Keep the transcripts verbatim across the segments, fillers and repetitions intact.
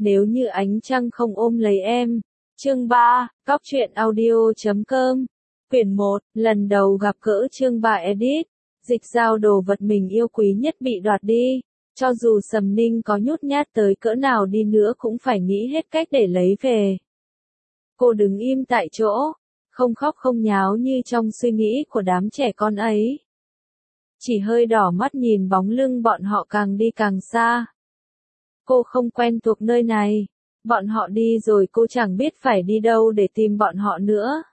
nếu như ánh trăng không ôm lấy em. Chương ba, Cóc truyện audio chấm com. Quyển một, lần đầu gặp gỡ chương ba edit. Dịch giao đồ vật mình yêu quý nhất bị đoạt đi. Cho dù Sầm Ninh có nhút nhát tới cỡ nào đi nữa cũng phải nghĩ hết cách để lấy về. Cô đứng im tại chỗ, không khóc không nháo như trong suy nghĩ của đám trẻ con ấy. Chỉ hơi đỏ mắt nhìn bóng lưng bọn họ càng đi càng xa. Cô không quen thuộc nơi này. Bọn họ đi rồi cô chẳng biết phải đi đâu để tìm bọn họ nữa.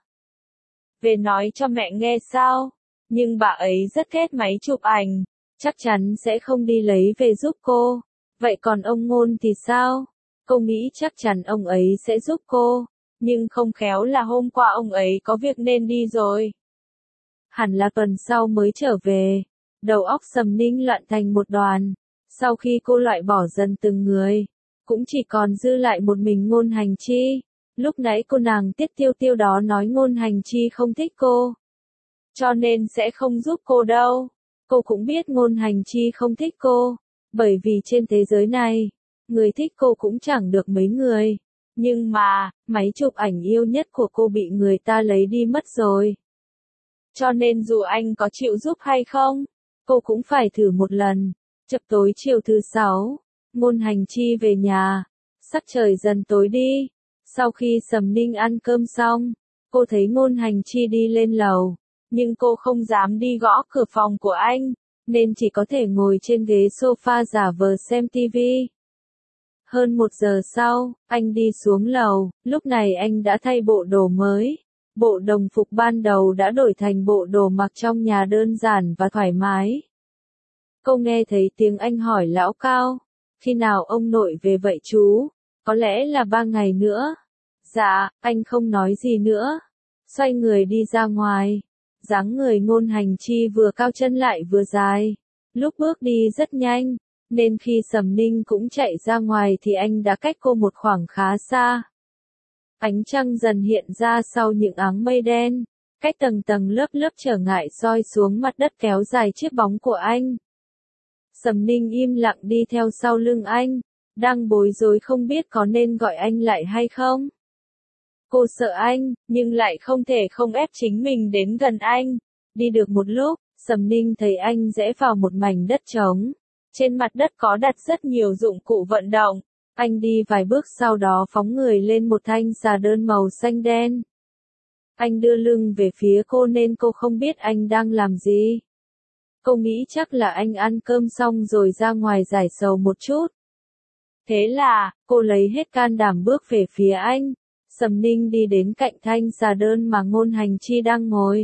Về nói cho mẹ nghe sao? Nhưng bà ấy rất ghét máy chụp ảnh, chắc chắn sẽ không đi lấy về giúp cô. Vậy còn ông Ngôn thì sao? Cô nghĩ chắc chắn ông ấy sẽ giúp cô, nhưng không khéo là hôm qua ông ấy có việc nên đi rồi. Hẳn là tuần sau mới trở về. Đầu óc Sầm Ninh loạn thành một đoàn. Sau khi cô loại bỏ dần từng người, cũng chỉ còn dư lại một mình Ngôn Hành Chi. Lúc nãy cô nàng Tiết Tiêu Tiêu đó nói Ngôn Hành Chi không thích cô, cho nên sẽ không giúp cô đâu. Cô cũng biết Ngôn Hành Chi không thích cô, bởi vì trên thế giới này, người thích cô cũng chẳng được mấy người. Nhưng mà, máy chụp ảnh yêu nhất của cô bị người ta lấy đi mất rồi. Cho nên dù anh có chịu giúp hay không, cô cũng phải thử một lần. Chập tối chiều thứ sáu, Ngôn Hành Chi về nhà. Sắc trời dần tối đi. Sau khi Sầm Ninh ăn cơm xong, cô thấy Ngôn Hành Chi đi lên lầu. Nhưng cô không dám đi gõ cửa phòng của anh, nên chỉ có thể ngồi trên ghế sofa giả vờ xem tivi. Hơn một giờ sau, anh đi xuống lầu. Lúc này anh đã thay bộ đồ mới. Bộ đồng phục ban đầu đã đổi thành bộ đồ mặc trong nhà đơn giản và thoải mái. Cô nghe thấy tiếng anh hỏi lão Cao, khi nào ông nội về vậy chú? Có lẽ là ba ngày nữa. Dạ, anh không nói gì nữa. Xoay người đi ra ngoài. Dáng người Ngôn Hành Chi vừa cao chân lại vừa dài. Lúc bước đi rất nhanh, nên khi Sầm Ninh cũng chạy ra ngoài thì anh đã cách cô một khoảng khá xa. Ánh trăng dần hiện ra sau những áng mây đen, cách tầng tầng lớp lớp trở ngại soi xuống mặt đất kéo dài chiếc bóng của anh. Sầm Ninh im lặng đi theo sau lưng anh, đang bối rối không biết có nên gọi anh lại hay không. Cô sợ anh, nhưng lại không thể không ép chính mình đến gần anh. Đi được một lúc, Sầm Ninh thấy anh rẽ vào một mảnh đất trống. Trên mặt đất có đặt rất nhiều dụng cụ vận động. Anh đi vài bước sau đó phóng người lên một thanh xà đơn màu xanh đen. Anh đưa lưng về phía cô nên cô không biết anh đang làm gì. Cô nghĩ chắc là anh ăn cơm xong rồi ra ngoài giải sầu một chút. Thế là, cô lấy hết can đảm bước về phía anh. Sầm Ninh đi đến cạnh thanh xà đơn mà Ngôn Hành Chi đang ngồi.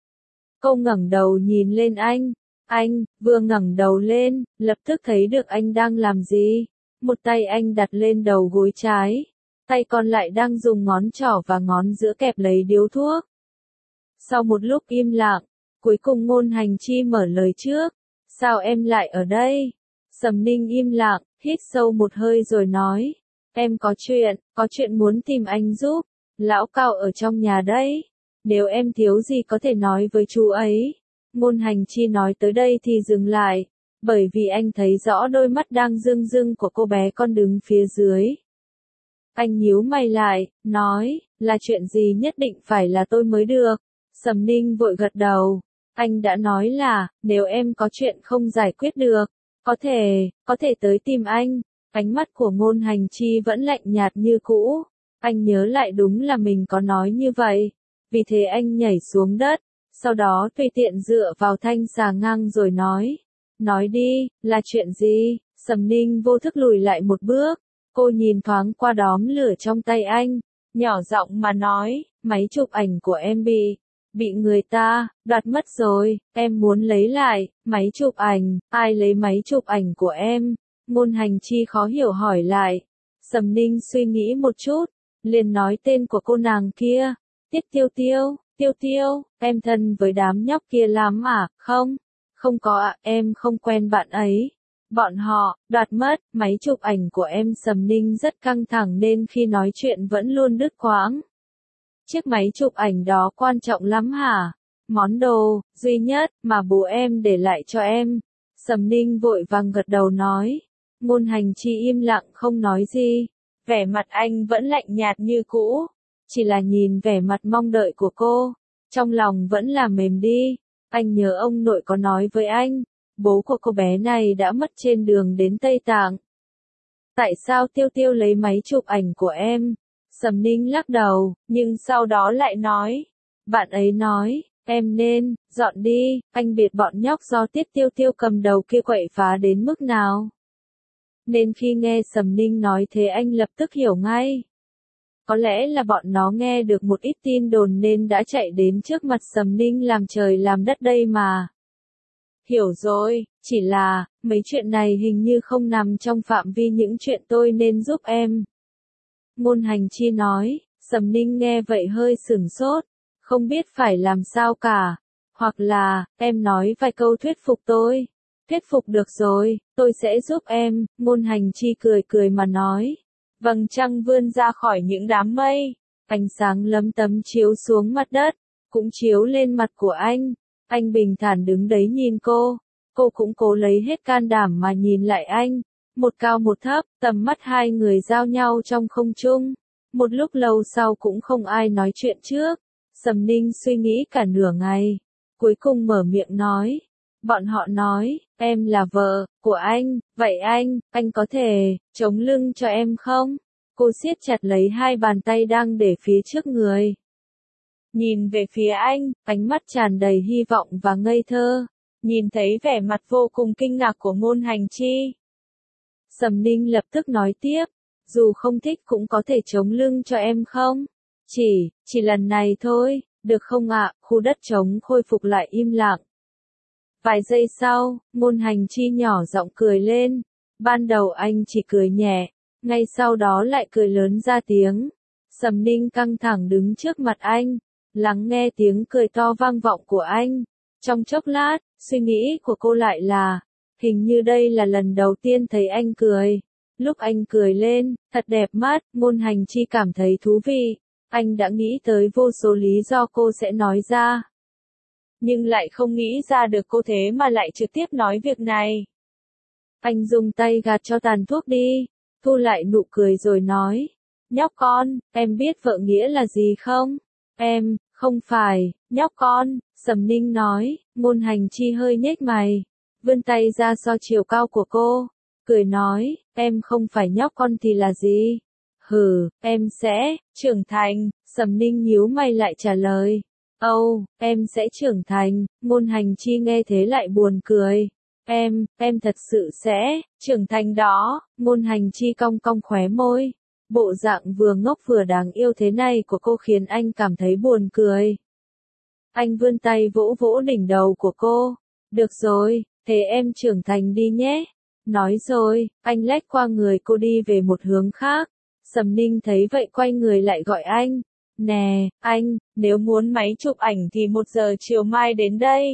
Cô ngẩng đầu nhìn lên anh. Anh, vừa ngẩng đầu lên, lập tức thấy được anh đang làm gì. Một tay anh đặt lên đầu gối trái. Tay còn lại đang dùng ngón trỏ và ngón giữa kẹp lấy điếu thuốc. Sau một lúc im lặng, cuối cùng Ngôn Hành Chi mở lời trước. Sao em lại ở đây? Sầm Ninh im lặng, hít sâu một hơi rồi nói. Em có chuyện, có chuyện muốn tìm anh giúp. Lão Cao ở trong nhà đấy. Nếu em thiếu gì có thể nói với chú ấy. Ngôn Hành Chi nói tới đây thì dừng lại. Bởi vì anh thấy rõ đôi mắt đang rưng rưng của cô bé con đứng phía dưới. Anh nhíu mày lại, nói, là chuyện gì nhất định phải là tôi mới được. Sầm Ninh vội gật đầu. Anh đã nói là, nếu em có chuyện không giải quyết được, có thể, có thể tới tìm anh. Ánh mắt của Ngôn Hành Chi vẫn lạnh nhạt như cũ. Anh nhớ lại đúng là mình có nói như vậy. Vì thế anh nhảy xuống đất, sau đó tùy tiện dựa vào thanh xà ngang rồi nói. Nói đi, là chuyện gì? Sầm Ninh vô thức lùi lại một bước. Cô nhìn thoáng qua đóm lửa trong tay anh, nhỏ giọng mà nói, máy chụp ảnh của em bị, bị người ta, đoạt mất rồi, em muốn lấy lại, máy chụp ảnh, ai lấy máy chụp ảnh của em? Ngôn Hành Chi khó hiểu hỏi lại. Sầm Ninh suy nghĩ một chút, liền nói tên của cô nàng kia, Tiết Tiêu Tiêu, Tiêu Tiêu, em thân với đám nhóc kia lắm à, không? Không có ạ, à, em không quen bạn ấy. Bọn họ, đoạt mất, máy chụp ảnh của em. Sầm Ninh rất căng thẳng nên khi nói chuyện vẫn luôn đứt quãng. Chiếc máy chụp ảnh đó quan trọng lắm hả? Món đồ, duy nhất, mà bố em để lại cho em. Sầm Ninh vội vàng gật đầu nói. Ngôn Hành Chi im lặng không nói gì. Vẻ mặt anh vẫn lạnh nhạt như cũ. Chỉ là nhìn vẻ mặt mong đợi của cô, trong lòng vẫn là mềm đi. Anh nhớ ông nội có nói với anh, bố của cô bé này đã mất trên đường đến Tây Tạng. Tại sao Tiêu Tiêu lấy máy chụp ảnh của em? Sầm Ninh lắc đầu, nhưng sau đó lại nói. Bạn ấy nói, em nên, dọn đi, anh biết bọn nhóc do Tiết Tiêu Tiêu cầm đầu kia quậy phá đến mức nào. Nên khi nghe Sầm Ninh nói thế anh lập tức hiểu ngay. Có lẽ là bọn nó nghe được một ít tin đồn nên đã chạy đến trước mặt Sầm Ninh làm trời làm đất đây mà. Hiểu rồi, chỉ là, mấy chuyện này hình như không nằm trong phạm vi những chuyện tôi nên giúp em. Ngôn Hành Chi nói, Sầm Ninh nghe vậy hơi sửng sốt, không biết phải làm sao cả. Hoặc là, em nói vài câu thuyết phục tôi. Thuyết phục được rồi, tôi sẽ giúp em, Ngôn Hành Chi cười cười mà nói. Vầng trăng vươn ra khỏi những đám mây, ánh sáng lấm tấm chiếu xuống mặt đất, cũng chiếu lên mặt của anh. Anh bình thản đứng đấy nhìn cô, cô cũng cố lấy hết can đảm mà nhìn lại anh. Một cao một thấp, tầm mắt hai người giao nhau trong không trung. Một lúc lâu sau cũng không ai nói chuyện trước. Sầm Ninh suy nghĩ cả nửa ngày, cuối cùng mở miệng nói. Bọn họ nói, em là vợ của anh, vậy anh, anh có thể chống lưng cho em không? Cô siết chặt lấy hai bàn tay đang để phía trước người. Nhìn về phía anh, ánh mắt tràn đầy hy vọng và ngây thơ. Nhìn thấy vẻ mặt vô cùng kinh ngạc của Ngôn Hành Chi. Sầm Ninh lập tức nói tiếp, dù không thích cũng có thể chống lưng cho em không? Chỉ, chỉ lần này thôi, được không ạ? Khu đất trống khôi phục lại im lặng. Vài giây sau, Ngôn Hành Chi nhỏ giọng cười lên. Ban đầu anh chỉ cười nhẹ, ngay sau đó lại cười lớn ra tiếng. Sầm Ninh căng thẳng đứng trước mặt anh, lắng nghe tiếng cười to vang vọng của anh. Trong chốc lát, suy nghĩ của cô lại là, hình như đây là lần đầu tiên thấy anh cười. Lúc anh cười lên, thật đẹp mắt, Ngôn Hành Chi cảm thấy thú vị. Anh đã nghĩ tới vô số lý do cô sẽ nói ra. Nhưng lại không nghĩ ra được cô thế mà lại trực tiếp nói việc này. Anh dùng tay gạt cho tàn thuốc đi, thu lại nụ cười rồi nói. Nhóc con, em biết vợ nghĩa là gì không? Em, không phải, nhóc con, Sầm Ninh nói. Ngôn Hành Chi hơi nhếch mày, vươn tay ra so chiều cao của cô, cười nói, em không phải nhóc con thì là gì? Hừ, em sẽ trưởng thành. Sầm Ninh nhíu mày lại trả lời. Âu, oh, em sẽ trưởng thành. Ngôn Hành Chi nghe thế lại buồn cười. Em, em thật sự sẽ trưởng thành đó. Ngôn Hành Chi cong cong khóe môi. Bộ dạng vừa ngốc vừa đáng yêu thế này của cô khiến anh cảm thấy buồn cười. Anh vươn tay vỗ vỗ đỉnh đầu của cô. Được rồi, thế em trưởng thành đi nhé. Nói rồi, anh lách qua người cô đi về một hướng khác. Sầm Ninh thấy vậy quay người lại gọi anh. Nè, anh, nếu muốn máy chụp ảnh thì một giờ chiều mai đến đây.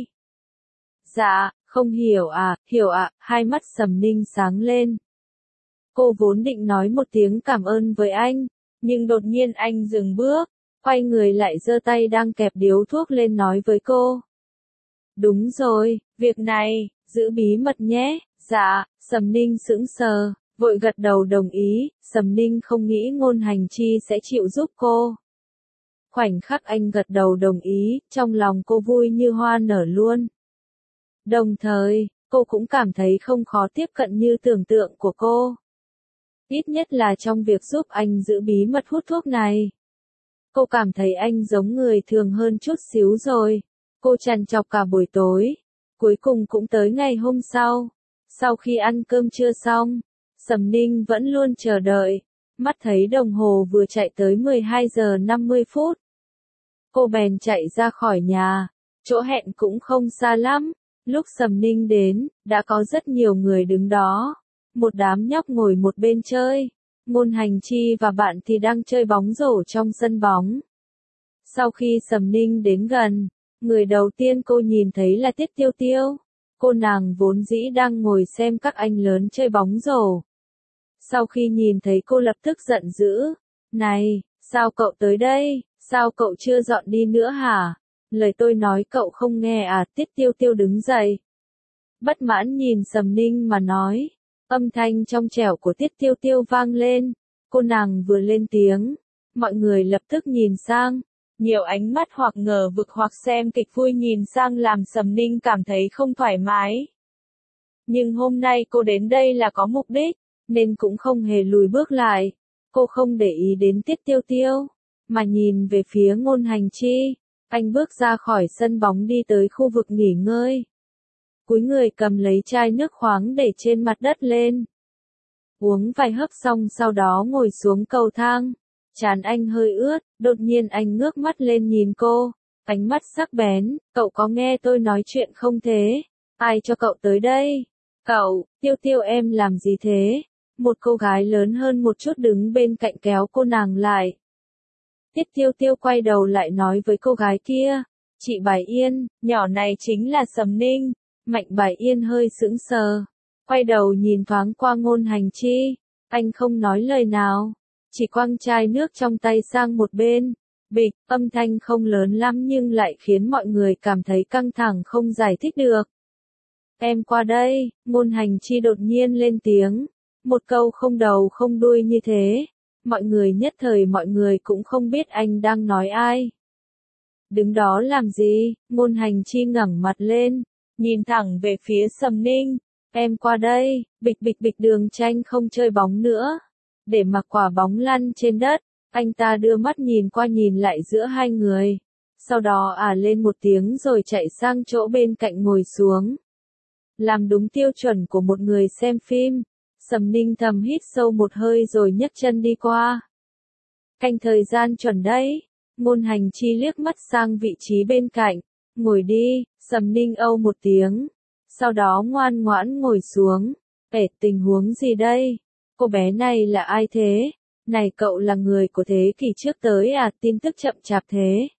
Dạ, không hiểu à, hiểu ạ, à, hai mắt Sầm Ninh sáng lên. Cô vốn định nói một tiếng cảm ơn với anh, nhưng đột nhiên anh dừng bước, quay người lại giơ tay đang kẹp điếu thuốc lên nói với cô. Đúng rồi, việc này, giữ bí mật nhé. Dạ, Sầm Ninh sững sờ, vội gật đầu đồng ý. Sầm Ninh không nghĩ Ngôn Hành Chi sẽ chịu giúp cô. Khoảnh khắc anh gật đầu đồng ý, trong lòng cô vui như hoa nở luôn. Đồng thời, cô cũng cảm thấy không khó tiếp cận như tưởng tượng của cô. Ít nhất là trong việc giúp anh giữ bí mật hút thuốc này. Cô cảm thấy anh giống người thường hơn chút xíu rồi. Cô trằn trọc cả buổi tối. Cuối cùng cũng tới ngày hôm sau. Sau khi ăn cơm trưa xong, Sầm Ninh vẫn luôn chờ đợi. Mắt thấy đồng hồ vừa chạy tới mười hai giờ năm mươi phút. Cô bèn chạy ra khỏi nhà. Chỗ hẹn cũng không xa lắm. Lúc Sầm Ninh đến, đã có rất nhiều người đứng đó. Một đám nhóc ngồi một bên chơi. Ngôn Hành Chi và bạn thì đang chơi bóng rổ trong sân bóng. Sau khi Sầm Ninh đến gần, người đầu tiên cô nhìn thấy là Tiết Tiêu Tiêu. Cô nàng vốn dĩ đang ngồi xem các anh lớn chơi bóng rổ. Sau khi nhìn thấy cô lập tức giận dữ. Này, sao cậu tới đây? Sao cậu chưa dọn đi nữa hả? Lời tôi nói cậu không nghe à? Tiết Tiêu Tiêu đứng dậy. Bất mãn nhìn Sầm Ninh mà nói. Âm thanh trong trẻo của Tiết Tiêu Tiêu vang lên. Cô nàng vừa lên tiếng, mọi người lập tức nhìn sang. Nhiều ánh mắt hoặc ngờ vực hoặc xem kịch vui nhìn sang làm Sầm Ninh cảm thấy không thoải mái. Nhưng hôm nay cô đến đây là có mục đích, nên cũng không hề lùi bước lại. Cô không để ý đến Tiết Tiêu Tiêu, mà nhìn về phía Ngôn Hành Chi. Anh bước ra khỏi sân bóng đi tới khu vực nghỉ ngơi. Cúi người cầm lấy chai nước khoáng để trên mặt đất lên. Uống vài hớp xong sau đó ngồi xuống cầu thang. Trán anh hơi ướt, đột nhiên anh ngước mắt lên nhìn cô. Ánh mắt sắc bén, cậu có nghe tôi nói chuyện không thế? Ai cho cậu tới đây? Cậu, Tiêu Tiêu em làm gì thế? Một cô gái lớn hơn một chút đứng bên cạnh kéo cô nàng lại. Tiết Tiêu Tiêu quay đầu lại nói với cô gái kia. Chị Bài Yên, nhỏ này chính là Sầm Ninh. Mạnh Bài Yên hơi sững sờ. Quay đầu nhìn thoáng qua Ngôn Hành Chi. Anh không nói lời nào. Chỉ quăng chai nước trong tay sang một bên. Bịch, âm thanh không lớn lắm nhưng lại khiến mọi người cảm thấy căng thẳng không giải thích được. Em qua đây, Ngôn Hành Chi đột nhiên lên tiếng. Một câu không đầu không đuôi như thế. Mọi người nhất thời mọi người cũng không biết anh đang nói ai. Đứng đó làm gì? Ngôn Hành Chi ngẩng mặt lên, nhìn thẳng về phía Sầm Ninh. Em qua đây, bịch bịch bịch Đường Tranh không chơi bóng nữa. Để mặc quả bóng lăn trên đất, anh ta đưa mắt nhìn qua nhìn lại giữa hai người. Sau đó à lên một tiếng rồi chạy sang chỗ bên cạnh ngồi xuống. Làm đúng tiêu chuẩn của một người xem phim. Sầm Ninh thầm hít sâu một hơi rồi nhấc chân đi qua. Canh thời gian chuẩn đấy. Ngôn Hành Chi liếc mắt sang vị trí bên cạnh. Ngồi đi, Sầm Ninh âu một tiếng. Sau đó ngoan ngoãn ngồi xuống. Ể tình huống gì đây? Cô bé này là ai thế? Này cậu là người của thế kỷ trước tới à? Tin tức chậm chạp thế.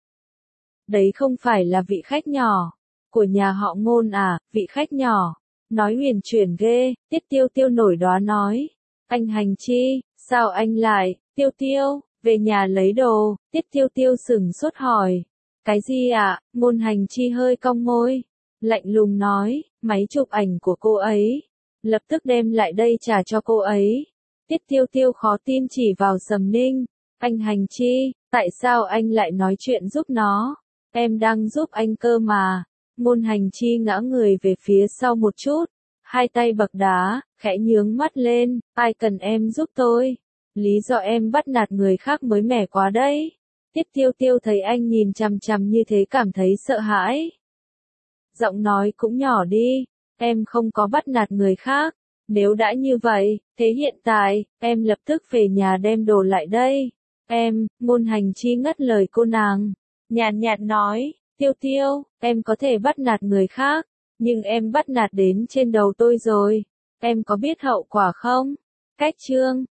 Đấy không phải là vị khách nhỏ. Của nhà họ Ngôn à? Vị khách nhỏ. Nói huyền chuyển ghê. Tiết Tiêu Tiêu nổi đoá nói. Anh Hành Chi, sao anh lại? Tiêu Tiêu, về nhà lấy đồ. Tiết Tiêu Tiêu sửng sốt hỏi. Cái gì ạ? À? Ngôn Hành Chi hơi cong môi. Lạnh lùng nói, máy chụp ảnh của cô ấy. Lập tức đem lại đây trả cho cô ấy. Tiết Tiêu Tiêu khó tin chỉ vào Sầm Ninh. Anh Hành Chi, tại sao anh lại nói chuyện giúp nó? Em đang giúp anh cơ mà. Ngôn Hành Chi ngã người về phía sau một chút. Hai tay bậc đá, khẽ nhướng mắt lên. Ai cần em giúp tôi? Lý do em bắt nạt người khác mới mẻ quá đấy. Tiết Tiêu Tiêu thấy anh nhìn chằm chằm như thế cảm thấy sợ hãi. Giọng nói cũng nhỏ đi. Em không có bắt nạt người khác. Nếu đã như vậy, thế hiện tại, em lập tức về nhà đem đồ lại đây. Em, Ngôn Hành Chi ngắt lời cô nàng. Nhàn nhạt nói, Tiêu Tiêu, em có thể bắt nạt người khác, nhưng em bắt nạt đến trên đầu tôi rồi. Em có biết hậu quả không? Cách chương